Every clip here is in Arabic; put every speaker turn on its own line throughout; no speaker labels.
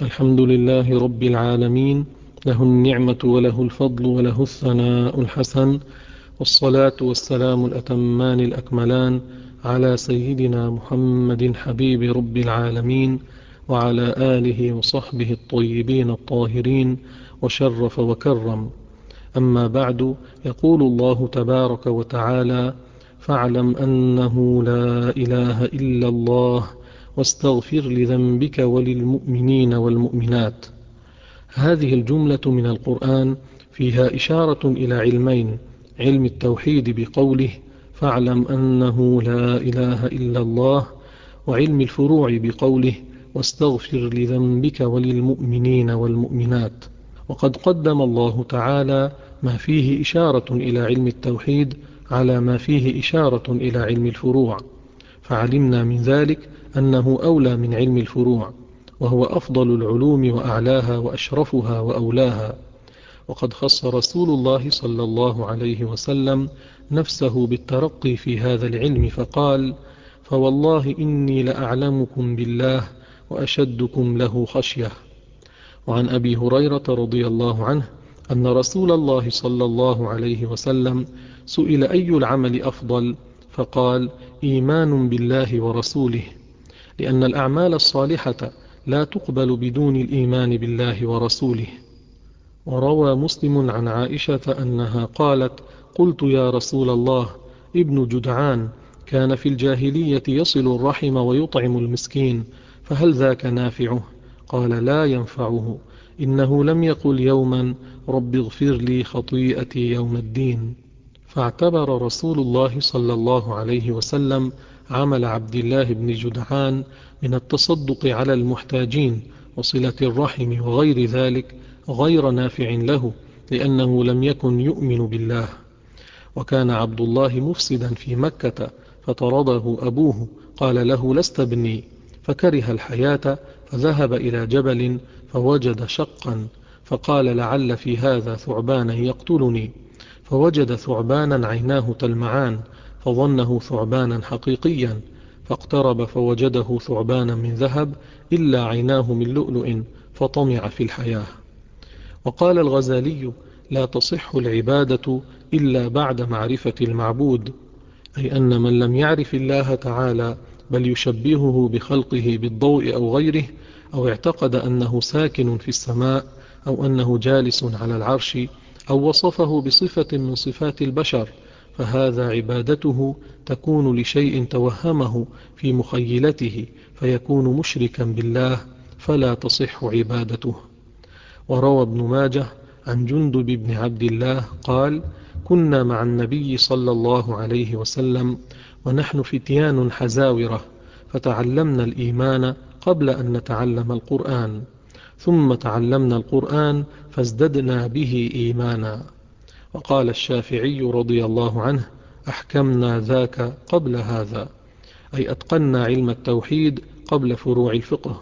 الحمد لله رب العالمين، له النعمة وله الفضل وله الثناء الحسن، والصلاة والسلام الأتمان الأكملان على سيدنا محمد حبيب رب العالمين، وعلى آله وصحبه الطيبين الطاهرين، وشرف وكرم. أما بعد، يقول الله تبارك وتعالى: فاعلم أنه لا إله إلا الله واستغفر لذنبك وللمؤمنين والمؤمنات. هذه الجملة من القرآن فيها إشارة إلى علمين: علم التوحيد بقوله فاعلم أنه لا إله إلا الله، وعلم الفروع بقوله واستغفر لذنبك وللمؤمنين والمؤمنات. وقد قدم الله تعالى ما فيه إشارة إلى علم التوحيد على ما فيه إشارة إلى علم الفروع، فعلمنا من ذلك أنه أولى من علم الفروع، وهو أفضل العلوم وأعلاها وأشرفها وأولاها. وقد خص رسول الله صلى الله عليه وسلم نفسه بالترقي في هذا العلم فقال: فوالله إني لأعلمكم بالله وأشدكم له خشية. وعن أبي هريرة رضي الله عنه أن رسول الله صلى الله عليه وسلم سئل: أي العمل أفضل؟ فقال: إيمان بالله ورسوله، لأن الأعمال الصالحة لا تقبل بدون الإيمان بالله ورسوله. وروى مسلم عن عائشة أنها قالت: قلت يا رسول الله، ابن جدعان كان في الجاهلية يصل الرحم ويطعم المسكين، فهل ذاك نافعه؟ قال: لا ينفعه، إنه لم يقل يوما رب اغفر لي خطيئتي يوم الدين. فاعتبر رسول الله صلى الله عليه وسلم عمل عبد الله بن جدعان من التصدق على المحتاجين وصلة الرحم وغير ذلك غير نافع له، لأنه لم يكن يؤمن بالله. وكان عبد الله مفسدا في مكة، فطرده أبوه، قال له: لست ابني، فكره الحياة، فذهب إلى جبل فوجد شقا، فقال: لعل في هذا ثعبانا يقتلني، فوجد ثعبانا عيناه تلمعان، فظنه ثعبانا حقيقيا، فاقترب فوجده ثعبانا من ذهب إلا عيناه من لؤلؤ، فطمع في الحياة. وقال الغزالي: لا تصح العبادة إلا بعد معرفة المعبود، أي أن من لم يعرف الله تعالى بل يشبهه بخلقه بالضوء أو غيره، أو اعتقد أنه ساكن في السماء، أو أنه جالس على العرش، أو وصفه بصفة من صفات البشر، فهذا عبادته تكون لشيء توهمه في مخيلته، فيكون مشركا بالله، فلا تصح عبادته. وروى ابن ماجه عن جندب بن عبد الله قال: كنا مع النبي صلى الله عليه وسلم ونحن فتيان حزاورة، فتعلمنا الإيمان قبل أن نتعلم القرآن، ثم تعلمنا القرآن فازددنا به إيمانا. وقال الشافعي رضي الله عنه: أحكمنا ذاك قبل هذا، أي أتقنا علم التوحيد قبل فروع الفقه.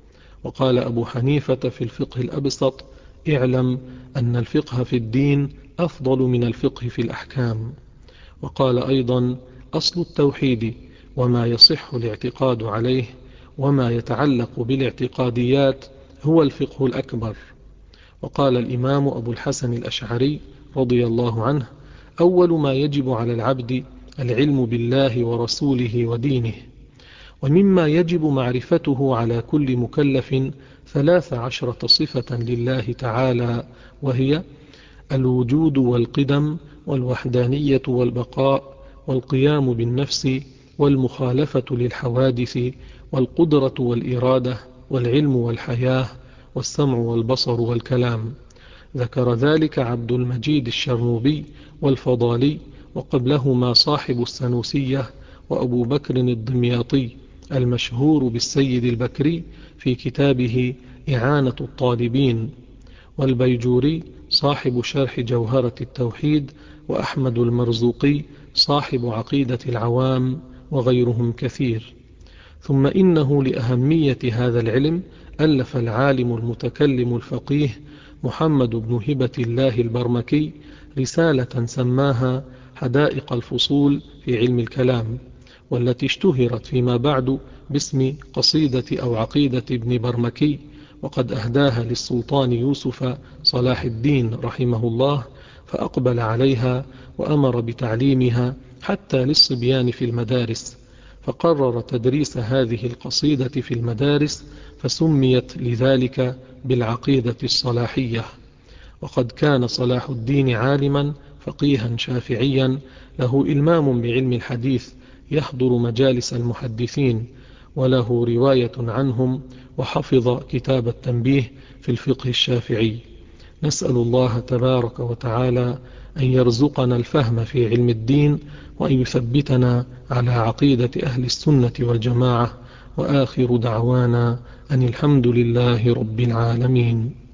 وقال أبو حنيفة في الفقه الأبسط: اعلم أن الفقه في الدين أفضل من الفقه في الأحكام. وقال أيضا: أصل التوحيد وما يصح الاعتقاد عليه وما يتعلق بالاعتقاديات هو الفقه الأكبر. وقال الإمام أبو الحسن الأشعري رضي الله عنه: أول ما يجب على العبد العلم بالله ورسوله ودينه. ومما يجب معرفته على كل مكلف 13 صفة لله تعالى، وهي الوجود والقدم والوحدانية والبقاء والقيام بالنفس والمخالفة للحوادث والقدرة والإرادة والعلم والحياة والسمع والبصر والكلام. ذكر ذلك عبد المجيد الشرنوبي والفضالي، وقبلهما صاحب السنوسية، وأبو بكر الدمياطي المشهور بالسيد البكري في كتابه إعانة الطالبين، والبيجوري صاحب شرح جوهرة التوحيد، وأحمد المرزوقي صاحب عقيدة العوام، وغيرهم كثير. ثم إنه لأهمية هذا العلم ألف العالم المتكلم الفقيه محمد بن هبة الله البرمكي رسالة سماها حدائق الفصول في علم الكلام، والتي اشتهرت فيما بعد باسم قصيدة أو عقيدة ابن برمكي، وقد أهداها للسلطان يوسف صلاح الدين رحمه الله، فأقبل عليها وأمر بتعليمها حتى للصبيان في المدارس، فقرر تدريس هذه القصيدة في المدارس، فسميت لذلك بالعقيدة الصلاحية. وقد كان صلاح الدين عالما فقيها شافعيا له إلمام بعلم الحديث، يحضر مجالس المحدثين، وله رواية عنهم، وحفظ كتاب التنبيه في الفقه الشافعي. نسأل الله تبارك وتعالى أن يرزقنا الفهم في علم الدين، وأن يثبتنا على عقيدة أهل السنة والجماعة. وآخر دعوانا أن الحمد لله رب العالمين.